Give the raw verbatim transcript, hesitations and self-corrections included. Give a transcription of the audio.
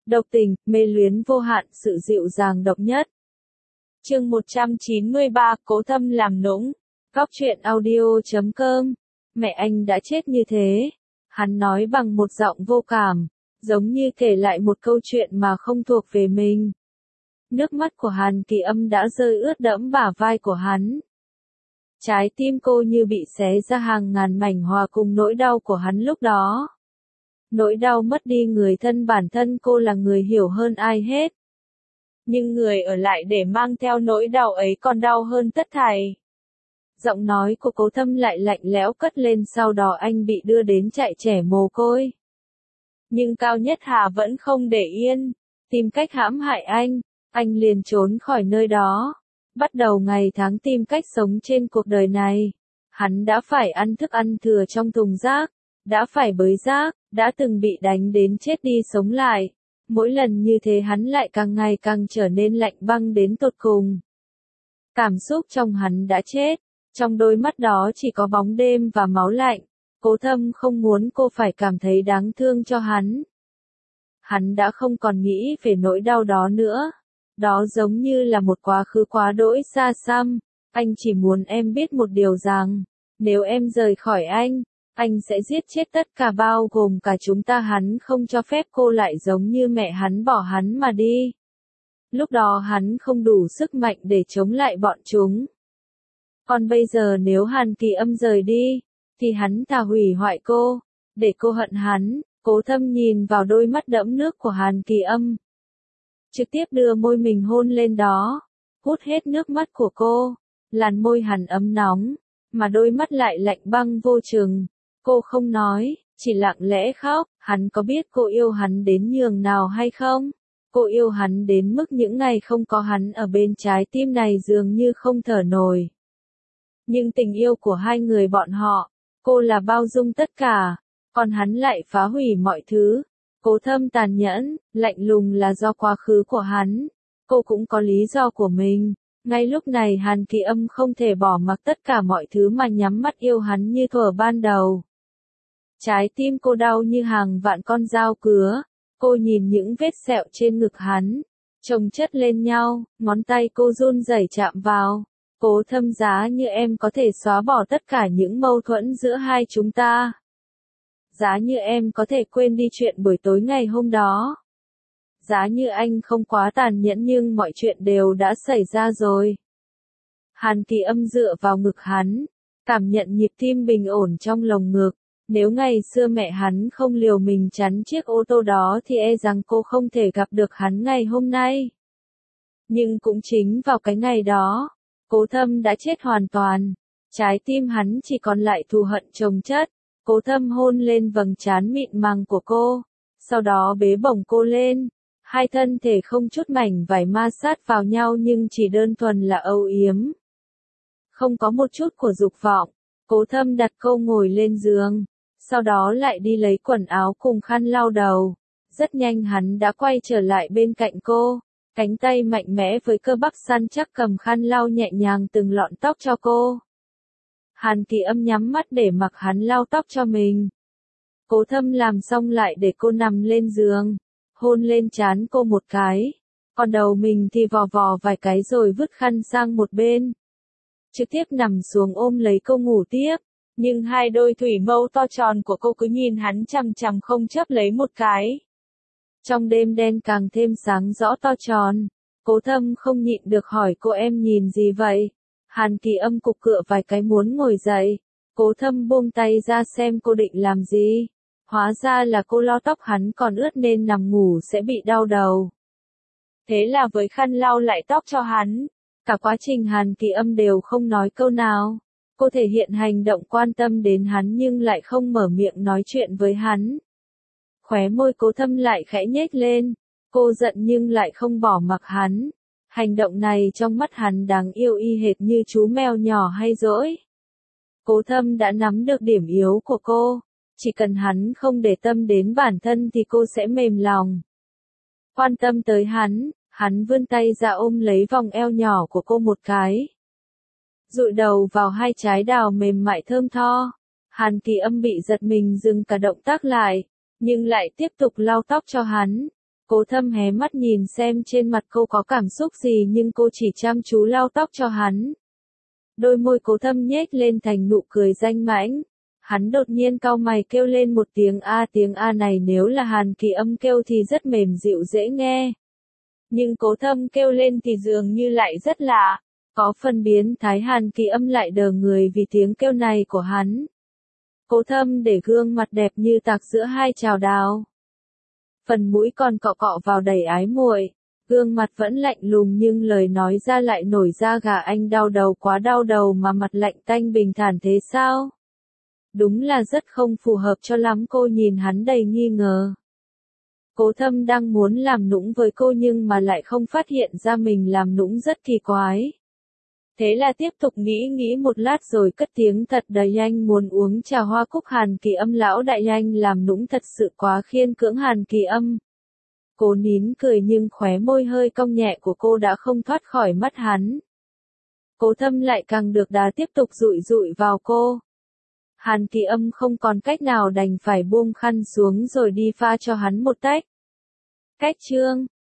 độc tình, mê luyến vô hạn, sự dịu dàng độc nhất. Chương một trăm chín mươi ba, Cố Thâm làm nũng. Góc truyện audio chấm com. Mẹ anh đã chết như thế. Hắn nói bằng một giọng vô cảm, giống như kể lại một câu chuyện mà không thuộc về mình. Nước mắt của Hàn Kỳ Âm đã rơi ướt đẫm bả vai của hắn. Trái tim cô như bị xé ra hàng ngàn mảnh hòa cùng nỗi đau của hắn lúc đó. Nỗi đau mất đi người thân, bản thân cô là người hiểu hơn ai hết. Nhưng người ở lại để mang theo nỗi đau ấy còn đau hơn tất thảy. Giọng nói của Cố Thâm lại lạnh lẽo cất lên, sau đó anh bị đưa đến trại trẻ mồ côi. Nhưng Cao Nhất Hà vẫn không để yên, tìm cách hãm hại anh, anh liền trốn khỏi nơi đó. Bắt đầu ngày tháng tìm cách sống trên cuộc đời này. Hắn đã phải ăn thức ăn thừa trong thùng rác, đã phải bới rác, đã từng bị đánh đến chết đi sống lại. Mỗi lần như thế hắn lại càng ngày càng trở nên lạnh băng đến tột cùng. Cảm xúc trong hắn đã chết, trong đôi mắt đó chỉ có bóng đêm và máu lạnh. Cố Thâm không muốn cô phải cảm thấy đáng thương cho hắn. Hắn đã không còn nghĩ về nỗi đau đó nữa. Đó giống như là một quá khứ quá đỗi xa xăm. Anh chỉ muốn em biết một điều rằng, nếu em rời khỏi anh, anh sẽ giết chết tất cả bao gồm cả chúng ta. Hắn không cho phép cô lại giống như mẹ hắn bỏ hắn mà đi. Lúc đó hắn không đủ sức mạnh để chống lại bọn chúng. Còn bây giờ nếu Hàn Kỳ Âm rời đi, thì hắn thà hủy hoại cô, để cô hận hắn. Cố Thâm nhìn vào đôi mắt đẫm nước của Hàn Kỳ Âm. Trực tiếp đưa môi mình hôn lên đó, hút hết nước mắt của cô. Làn môi hắn ấm nóng, mà đôi mắt lại lạnh băng vô chừng. Cô không nói, chỉ lặng lẽ khóc. Hắn có biết cô yêu hắn đến nhường nào hay không? Cô yêu hắn đến mức những ngày không có hắn ở bên, trái tim này dường như không thở nổi. Nhưng tình yêu của hai người bọn họ, cô là bao dung tất cả, còn hắn lại phá hủy mọi thứ. Cố Thâm tàn nhẫn, lạnh lùng là do quá khứ của hắn. Cô cũng có lý do của mình. Ngay lúc này Hàn Kỳ Âm không thể bỏ mặc tất cả mọi thứ mà nhắm mắt yêu hắn như thuở ban đầu. Trái tim cô đau như hàng vạn con dao cứa. Cô nhìn những vết sẹo trên ngực hắn, chồng chất lên nhau, ngón tay cô run rẩy chạm vào. Cố Thâm, giá như em có thể xóa bỏ tất cả những mâu thuẫn giữa hai chúng ta. Giá như em có thể quên đi chuyện buổi tối ngày hôm đó. Giá như anh không quá tàn nhẫn, nhưng mọi chuyện đều đã xảy ra rồi. Hàn Kỳ Âm dựa vào ngực hắn, cảm nhận nhịp tim bình ổn trong lồng ngực. Nếu ngày xưa mẹ hắn không liều mình chắn chiếc ô tô đó thì e rằng cô không thể gặp được hắn ngày hôm nay. Nhưng cũng chính vào cái ngày đó, Cố Thâm đã chết hoàn toàn. Trái tim hắn chỉ còn lại thù hận chồng chất. Cố Thâm hôn lên vầng trán mịn màng của cô, sau đó bế bổng cô lên. Hai thân thể không chút mảnh vải ma sát vào nhau, nhưng chỉ đơn thuần là âu yếm. Không có một chút của dục vọng. Cố Thâm đặt cô ngồi lên giường, sau đó lại đi lấy quần áo cùng khăn lau đầu. Rất nhanh hắn đã quay trở lại bên cạnh cô, cánh tay mạnh mẽ với cơ bắp săn chắc cầm khăn lau nhẹ nhàng từng lọn tóc cho cô. Hàn Kỳ Âm nhắm mắt để mặc hắn lau tóc cho mình. Cố Thâm làm xong lại để cô nằm lên giường, hôn lên trán cô một cái, còn đầu mình thì vò vò vài cái rồi vứt khăn sang một bên. Trực tiếp nằm xuống ôm lấy cô ngủ tiếp, nhưng hai đôi thủy mâu to tròn của cô cứ nhìn hắn chằm chằm không chớp lấy một cái. Trong đêm đen càng thêm sáng rõ to tròn, Cố Thâm không nhịn được hỏi cô, em nhìn gì vậy? Hàn Kỳ Âm cục cựa vài cái muốn ngồi dậy. Cố Thâm buông tay ra xem cô định làm gì. Hóa ra là cô lo tóc hắn còn ướt nên nằm ngủ sẽ bị đau đầu. Thế là với khăn lau lại tóc cho hắn. Cả quá trình Hàn Kỳ Âm đều không nói câu nào. Cô thể hiện hành động quan tâm đến hắn nhưng lại không mở miệng nói chuyện với hắn. Khóe môi Cố Thâm lại khẽ nhếch lên. Cô giận nhưng lại không bỏ mặc hắn. Hành động này trong mắt hắn đáng yêu y hệt như chú mèo nhỏ hay dỗi. Cố Thâm đã nắm được điểm yếu của cô. Chỉ cần hắn không để tâm đến bản thân thì cô sẽ mềm lòng. Quan tâm tới hắn, hắn vươn tay ra ôm lấy vòng eo nhỏ của cô một cái. Dụi đầu vào hai trái đào mềm mại thơm tho. Hàn Kỳ Âm bị giật mình dừng cả động tác lại, nhưng lại tiếp tục lau tóc cho hắn. Cố Thâm hé mắt nhìn xem trên mặt cô có cảm xúc gì nhưng cô chỉ chăm chú lau tóc cho hắn. Đôi môi Cố Thâm nhếch lên thành nụ cười danh mãnh. Hắn đột nhiên cau mày kêu lên một tiếng A, tiếng A này nếu là Hàn Kỳ Âm kêu thì rất mềm dịu dễ nghe. Nhưng Cố Thâm kêu lên thì dường như lại rất lạ, có phần biến thái. Hàn Kỳ Âm lại đờ người vì tiếng kêu này của hắn. Cố Thâm để gương mặt đẹp như tạc giữa hai chảo đào. Phần mũi còn cọ cọ vào đầy ái muội, gương mặt vẫn lạnh lùng nhưng lời nói ra lại nổi da gà. Anh đau đầu, quá đau đầu mà mặt lạnh tanh bình thản thế sao? Đúng là rất không phù hợp cho lắm. Cô nhìn hắn đầy nghi ngờ. Cố Thâm đang muốn làm nũng với cô nhưng mà lại không phát hiện ra mình làm nũng rất kỳ quái. Thế là tiếp tục nghĩ nghĩ một lát rồi cất tiếng thật đầy anh muốn uống trà hoa cúc. Hàn Kỳ Âm lão đại, anh làm nũng thật sự quá khiên cưỡng. Hàn Kỳ Âm. Cô nín cười nhưng khóe môi hơi cong nhẹ của cô đã không thoát khỏi mắt hắn. Cố Thâm lại càng được đà tiếp tục dụi dụi vào cô. Hàn Kỳ Âm không còn cách nào đành phải buông khăn xuống rồi đi pha cho hắn một tách. Cách chương